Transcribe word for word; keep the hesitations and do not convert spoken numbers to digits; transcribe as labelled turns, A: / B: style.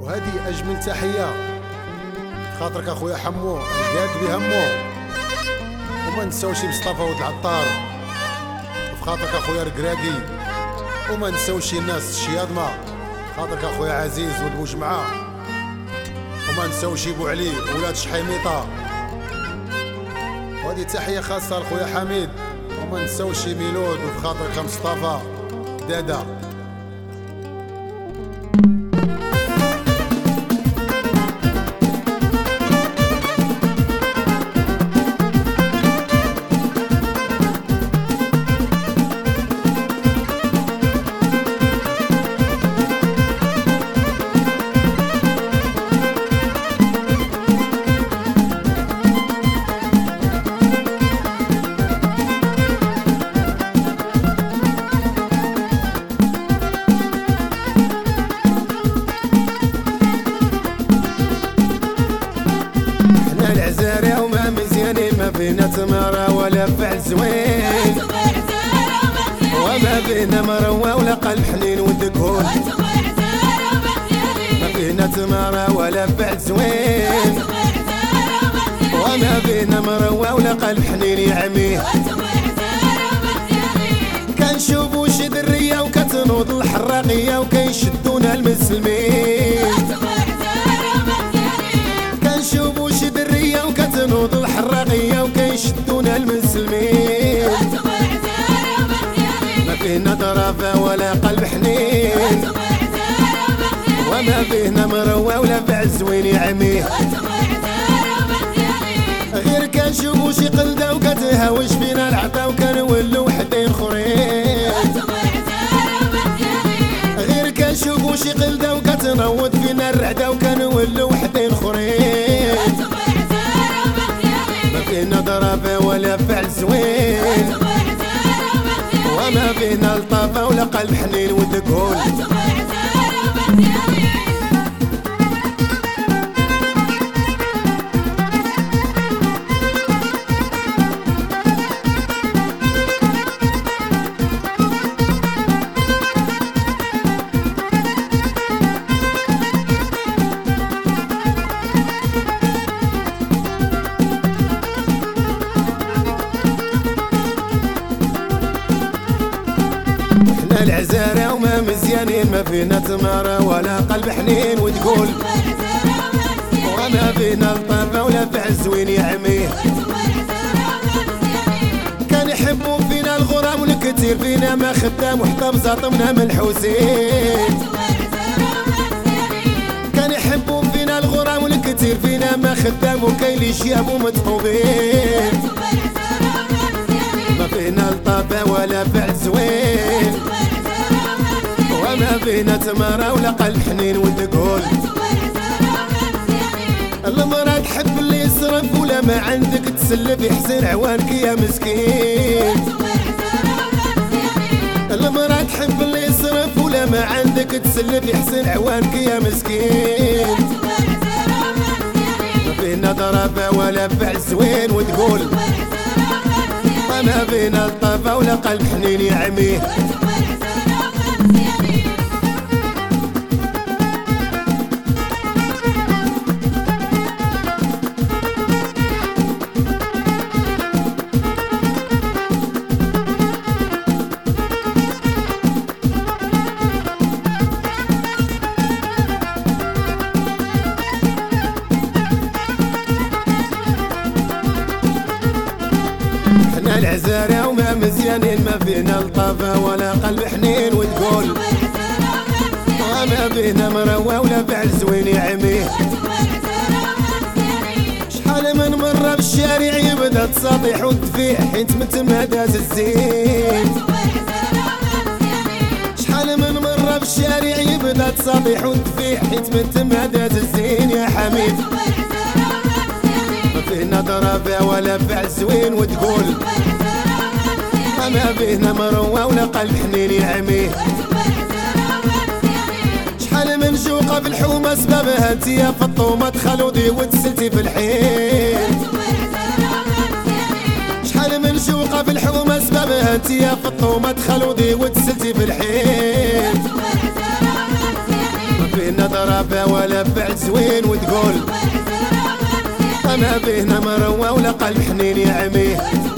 A: وهذه اجمل تحيه خاطرك اخويا حمو قاد بهمو. وما نساوش مصطفى ولد العطار وفي خاطرك اخويا ركراكي. وما نساوش الناس الشياضمه خاطرك اخويا عزيز ولد بوجمعه. وما نساوش بو علي ولاد شحيميطه. وهذه تحيه خاصه لخويا حميد. وما نساوش ميلود وفي خاطرك مصطفى دادا. العزارة وما مزيانين ما بينا تمارة ولا فعل زوين. وما بينا مروة ولا قلب حنين وذكور. ما بينا تمارة ولا فعل زوين. وما بينا مروة ولا قلب حنين يعميه. كنشوفو شي درية وكتنوض الحراقية وكيشدونا المسلمين. كنشوفو شي درية وكتنوض الحراقية وكيشدونا المسلمين. ما فينا ضرافة ولا قلب حنين. وما فينا مروة ولا فعل زوين يعميه. غير كنشوفو شي قلدة وكتهاوش فينا العطا وكنولو وحدين خرين. غير كنشوفو شي قلدة وكتنوض فينا الرعدة وكنولو وحدين خرين. ما فينا ضرافة ولا فعل زوين. وما فينا لطافة ولا قلب حنين وذكول. احنا العزارة وما مزيانين ما فينا تمارة ولا قلب حنين وتقول. وما فينا لطافة ولا فعل زوين يعميه. كان يحبوا فينا الغرام والكتير فينا ما خدام وحتى بزاطمنا من الحسين. كان يحبوا فينا الغرام والكتير فينا ما خدام وكاين لي شياب ومتحوبين. ما فينا لطافة ولا فعل زوين. وما فينا تمارة ولا قلب حنين وتقول. المرأة تحب اللي يصرف ولا ما عندك تسلف يحسن عوانك يا مسكين. المرأة تحب اللي يصرف ولا ما عندك تسلف يحسن عوانك يا مسكين. ما فينا ضرافة ولا فعل زوين وتقول. ما فينا لطافة ولا قلب حنين يعميه. احنا العزارة وما مزيانين ما فينا لطافة ولا قلب حنين وتقول. وما فينا مروة ولا فعل زوين يعميه. شحال من مرة بالشارع يبدا تصاطيح وتفيح حين تمتم هداز الزين. شحال من مرة بالشارع يبدا تصاطيح وتفيح حين تمتم هداز الزين يا حميد. ما فينا ضرافة ولا فعل زوين وتقول. ما فينا مروة ولا قلب حنين يعميه. شحال من جوقة في الحومة سببها انتيا فطومة تخلودي وتسلتي في الحين. شحال من جوقة في الحومة سببها انتيا فطومة تخلودي وتسلتي في الحين. ما فينا ضرافة رافع ولا بعد زوين وتقول انا بهنا مروى ولا قلب حنين يا عميه.